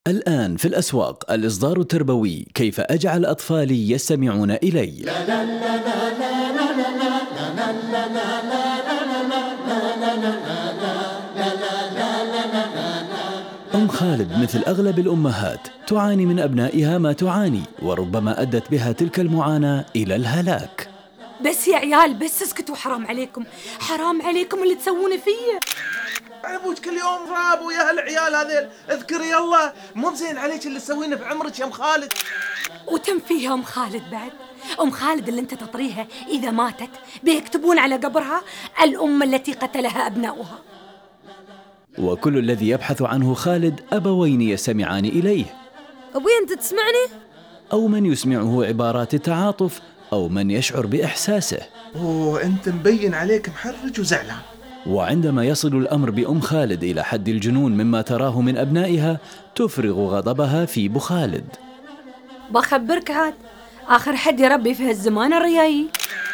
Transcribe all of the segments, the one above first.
الآن في الأسواق الإصدار التربوي كيف أجعل أطفالي يستمعون إلي. أم خالد مثل أغلب الأمهات تعاني من أبنائها ما تعاني، وربما أدت بها تلك المعاناة إلى الهلاك. بس يا عيال بس اسكتوا، حرام عليكم حرام عليكم اللي تسوونه فيه. ابوك كل يوم راب ويا هالعيال هذيل، اذكري يلا مو زين عليك اللي تسوينه في عمرك يا ام خالد. وتم فيها ام خالد بعد، ام خالد اللي انت تطريها اذا ماتت بيكتبون على قبرها الام التي قتلها ابناؤها. وكل الذي يبحث عنه خالد أبوين يستمعان إليه. أبوي أنت تسمعني؟ أو من يسمعه عبارات التعاطف، أو من يشعر بإحساسه. أنت مبين عليك محرج وزعلان. وعندما يصل الأمر بأم خالد إلى حد الجنون مما تراه من أبنائها، تفرغ غضبها في أبو خالد. بخبرك عاد آخر حد يربي في هالزمان الريايي.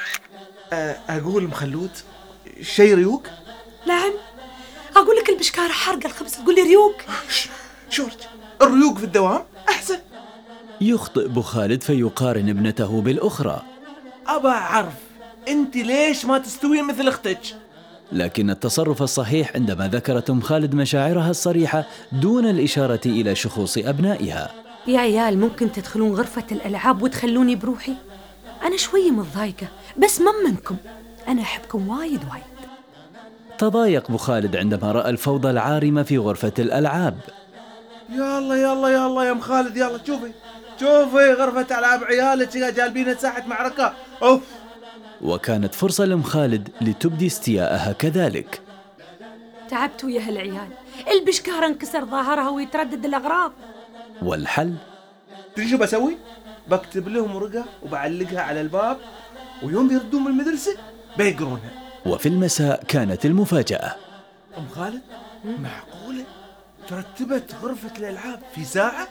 أقول مخلود شي ريوق؟ نعم أقول لك البشكارة حرق الخبز تقول لي ريوق؟ شورج الريوق في الدوام أحسن. يخطئ أبو خالد فيقارن ابنته بالأخرى. أبا أعرف أنت ليش ما تستوين مثل أختك؟ لكن التصرف الصحيح عندما ذكرت أم خالد مشاعرها الصريحة دون الإشارة إلى شخوص أبنائها. يا عيال ممكن تدخلون غرفة الألعاب وتخلوني بروحي؟ أنا شوية متضايقة بس ما منكم، أنا أحبكم وايد وايد. تضايق أبو خالد عندما رأى الفوضى العارمة في غرفة الألعاب. يلا يلا يلا يا ام خالد يلا شوفي غرفة ألعاب عيالك جالبين ساحة معركة. أوف. وكانت فرصة لأم خالد لتبدي استياءها كذلك. تعبتوا يا هالعيال، البشكارة انكسر ظهرها ويتردد الأغراض. والحل؟ تدري شو بسوي؟ بكتب لهم ورقة وبعلقها على الباب، ويوم بيردون من المدرسة بيقرونها. وفي المساء كانت المفاجأة. أم خالد معقولة ترتبت غرفة الألعاب في ساعة؟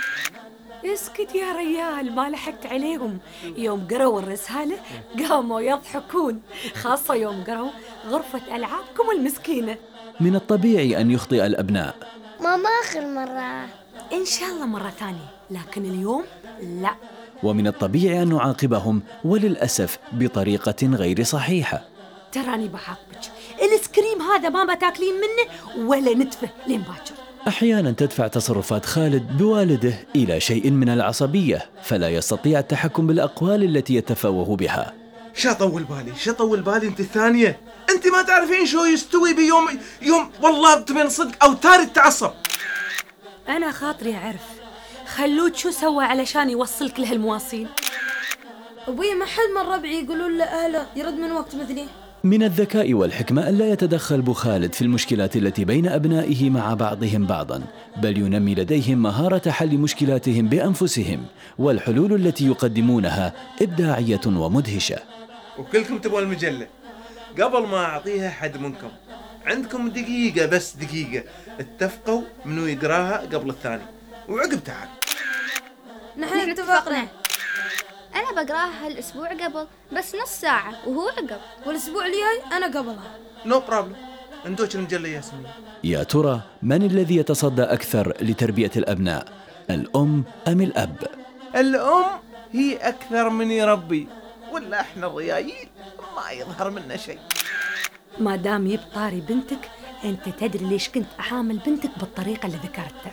اسكت يا ريال، ما لحقت عليهم. يوم قروا الرسالة قاموا يضحكون، خاصة يوم قروا غرفة ألعابكم المسكينة. من الطبيعي أن يخطئ الأبناء. ماما آخر مرة إن شاء الله مرة ثانية، لكن اليوم لا. ومن الطبيعي أن نعاقبهم، وللأسف بطريقة غير صحيحة. تراني بعاقبك، الاسكريم هذا ما تاكلين منه ولا نتفه لين باكر. أحيانا تدفع تصرفات خالد بوالده إلى شيء من العصبية، فلا يستطيع التحكم بالأقوال التي يتفوه بها. شا طول بالي انت الثانية، انت ما تعرفين شو يستوي بيوم والله بتبين صدق او تاري التعصب. أنا خاطري أعرف خلود شو سوى علشان يوصلك لهالمواصيل. أبوي ما حد من ربعي يقولون له أهله يرد من وقت مثلي. من الذكاء والحكمة ألا يتدخل أبو خالد في المشكلات التي بين أبنائه مع بعضهم بعضا، بل ينمي لديهم مهارة حل مشكلاتهم بأنفسهم، والحلول التي يقدمونها إبداعية ومدهشة. وكلكم تبغوا المجلة، قبل ما أعطيها حد منكم عندكم دقيقة، بس دقيقة اتفقوا منو يقراها قبل الثاني، وعقب تعال. نحن اتفقنا. أنا بقراها هالأسبوع قبل بس نص ساعة، وهو عقب، والأسبوع الجاي أنا قبلها. نو بروبلم. عندوش المجلة ياسمين. يا ترى من الذي يتصدى أكثر لتربية الأبناء، الأم أم الأب؟ الأم هي أكثر من يربي، ولا إحنا الريايين ما يظهر منا شيء. ما دام يبطاري بنتك، أنت تدري ليش كنت أحامل بنتك بالطريقة اللي ذكرتها.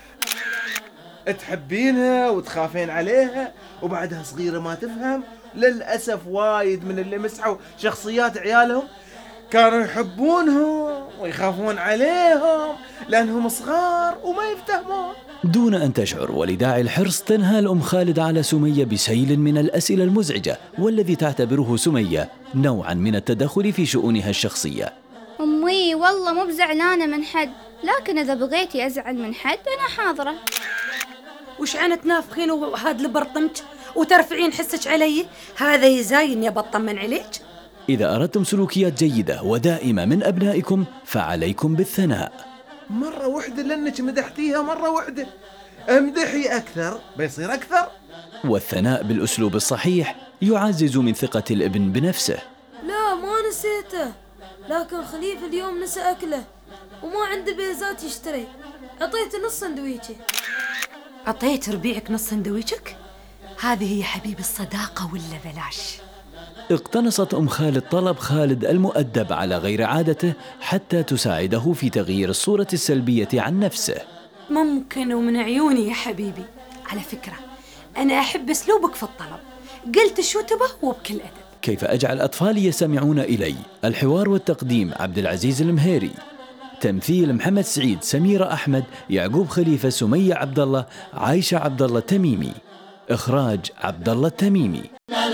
تحبينها وتخافين عليها، وبعدها صغيرة ما تفهم. للأسف وايد من اللي مسحوا شخصيات عيالهم كانوا يحبونهم ويخافون عليهم لأنهم صغار وما يفتهمون. دون أن تشعر ولداعي الحرص، تنهى الأم خالد على سمية بسيل من الأسئلة المزعجة، والذي تعتبره سمية نوعا من التدخل في شؤونها الشخصية. أمي والله مو بزعلانة من حد، لكن إذا بغيتي أزعل من حد أنا حاضرة. وش عنا تنافخين وهاد لبرطمك وترفعين حسك علي؟ هذا يزاين يا بطمن عليك. إذا أردتم سلوكيات جيدة ودائمة من أبنائكم فعليكم بالثناء. مرة واحدة لأنك مدحتيها مرة واحدة، امدحي أكثر بيصير أكثر. والثناء بالأسلوب الصحيح يعزز من ثقة الابن بنفسه. لا ما نسيته، لكن خليفة اليوم نسى أكله وما عنده بيزات يشتري، أعطيته نص سندويشة. عطيت ربيعك نص سندويشك؟ هذه هي حبيب الصداقة ولا بلاش؟ اقتنصت أم خالد طلب خالد المؤدب على غير عادته حتى تساعده في تغيير الصورة السلبية عن نفسه. ممكن ومن عيوني يا حبيبي. على فكرة أنا أحب أسلوبك في الطلب، قلت شو تبغى وبكل أدب. كيف أجعل أطفالي يستمعون إلي؟ الحوار والتقديم عبد العزيز المهيري، تمثيل محمد سعيد، سميرة أحمد، يعقوب خليفة، سمية عبد الله، عايشة عبد الله التميمي. إخراج عبد الله التميمي.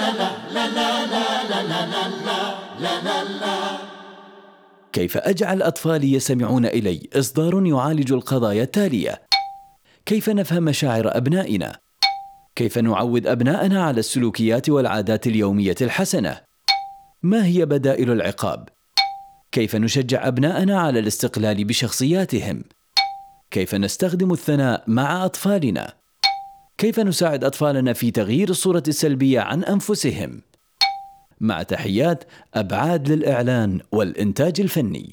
كيف أجعل أطفالي يستمعون إلي؟ إصدار يعالج القضايا التالية: كيف نفهم مشاعر أبنائنا؟ كيف نعود أبنائنا على السلوكيات والعادات اليومية الحسنة؟ ما هي بدائل العقاب؟ كيف نشجع أبنائنا على الاستقلال بشخصياتهم؟ كيف نستخدم الثناء مع أطفالنا؟ كيف نساعد أطفالنا في تغيير الصورة السلبية عن أنفسهم؟ مع تحيات أبعاد للإعلان والإنتاج الفني.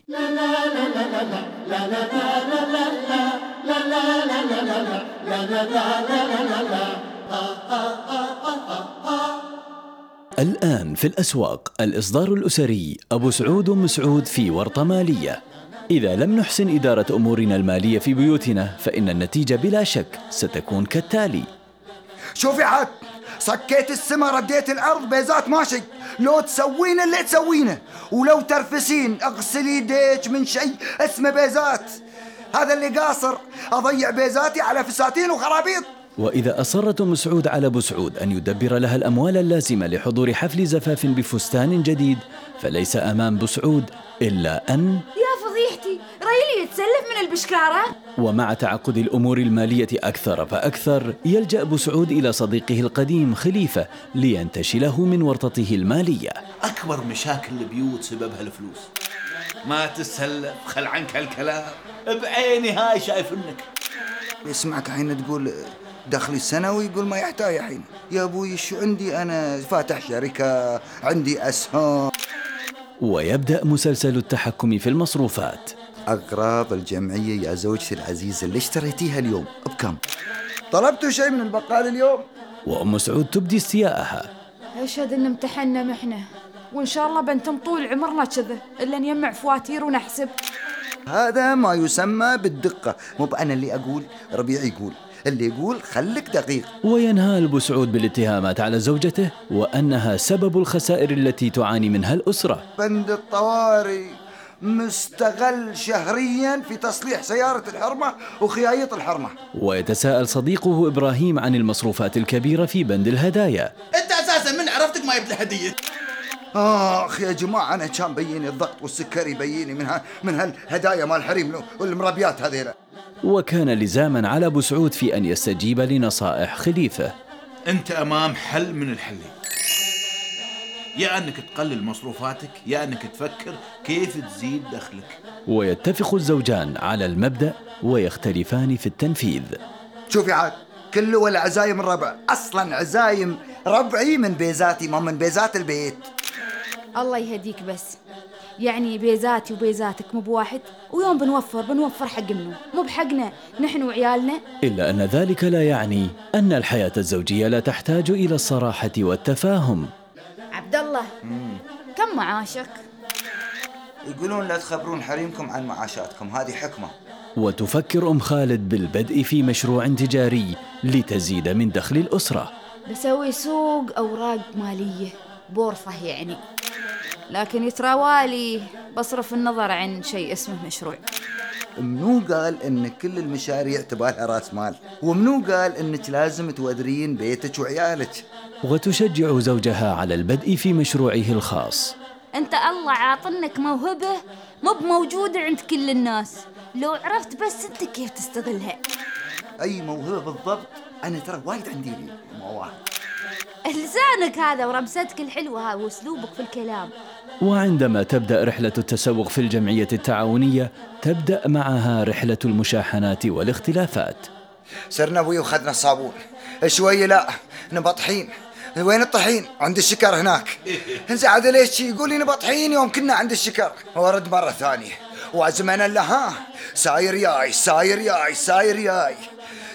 الآن في الأسواق الإصدار الأسري أبو سعود وأم سعود في ورطة مالية. إذا لم نحسن إدارة أمورنا المالية في بيوتنا فإن النتيجة بلا شك ستكون كالتالي. شوفي عاد، صكيت السما رديت الأرض، بيزات ماشي، لو تسوين اللي تسوينه ولو ترفسين اغسلي يديك من شيء اسمه بيزات. هذا اللي قاصر، أضيع بيزاتي على فساتين وخرابيط. وإذا أصرت أم سعود على أبو سعود أن يدبر لها الأموال اللازمة لحضور حفل زفاف بفستان جديد فليس أمام أبو سعود إلا أن يا فضيحتي، ريلي يتسلف من البشكارة. ومع تعقد الأمور المالية أكثر فأكثر يلجأ أبو سعود إلى صديقه القديم خليفة لينتشله من ورطته المالية. أكبر مشاكل البيوت سببها الفلوس. ما تسلف، خل عنك هالكلام، بعيني هاي شايفنك. يسمعك حين تقول دخلي السنوي، يقول ما يحتاج حين. يا أبوي شو عندي أنا، فاتح شركة، عندي أسهم. ويبدأ مسلسل التحكم في المصروفات. أغراض الجمعية يا زوجتي العزيزة اللي اشتريتيها اليوم بكم؟ طلبتوا شيء من البقال اليوم؟ وأم سعود تبدي استياءها. أشهد إن امتحنا محنة، وإن شاء الله بنتم طول عمرنا كذا إلا نجمع فواتير ونحسب. هذا ما يسمى بالدقة، مو بأنا اللي أقول، ربيع يقول، اللي يقول خلك دقيق. وينهال أبو سعود بالاتهامات على زوجته وأنها سبب الخسائر التي تعاني منها الأسرة. بند الطوارئ مستغل شهريا في تصليح سيارة الحرمة وخيايط الحرمة. ويتساءل صديقه إبراهيم عن المصروفات الكبيرة في بند الهدايا. أنت أساسا من عرفتك ما جبت هدية؟ آخ يا جماعة، أنا كان بيني الضغط والسكري بيني من هالهدايا مال الحريم والمرابيات هذيلا. وكان لزاما على أبو سعود في أن يستجيب لنصائح خليفة. أنت أمام حل من الحلين، يا أنك تقلل مصروفاتك يا أنك تفكر كيف تزيد دخلك. ويتفق الزوجان على المبدأ ويختلفان في التنفيذ. شوفي عاد، كله ولا عزايم الربع، أصلا عزايم ربعي من بيزاتي ما من بيزات البيت. الله يهديك، بس يعني بيزاتي وبيزاتك مو بواحد، ويوم بنوفر حق منه مو بحقنا نحن وعيالنا. إلا أن ذلك لا يعني أن الحياة الزوجية لا تحتاج إلى الصراحة والتفاهم. عبد الله، كم معاشك؟ يقولون لا تخبرون حريمكم عن معاشاتكم، هذه حكمة. وتفكر أم خالد بالبدء في مشروع تجاري لتزيد من دخل الأسرة. بسوي سوق أوراق مالية، بورصة يعني، لكن يتراوالي بصرف النظر عن شيء اسمه مشروع. منو قال ان كل المشاريع تبالها راس مال؟ ومنو قال انك لازم تودرين بيتك وعيالك؟ وتشجع زوجها على البدء في مشروعه الخاص. انت الله عاطنك موهبة مو بموجودة عند كل الناس، لو عرفت بس انت كيف تستغلها. اي موهبة بالضبط؟ انا ترى وايد عندي مواهب. لسانك هذا ورمستك الحلوة واسلوبك في الكلام. وعندما تبدأ رحلة التسوق في الجمعية التعاونية تبدأ معها رحلة المشاحنات والاختلافات. سرنا ابوي وخذنا الصابون شوية، لا نبى طحين. وين الطحين؟ عند الشكر هناك. انزعد ليش يقول لي نبى طحين يوم كنا عند الشكر؟ ورد مرة ثانية وعزمنا له، ها ساير ياي ساير ياي ساير ياي.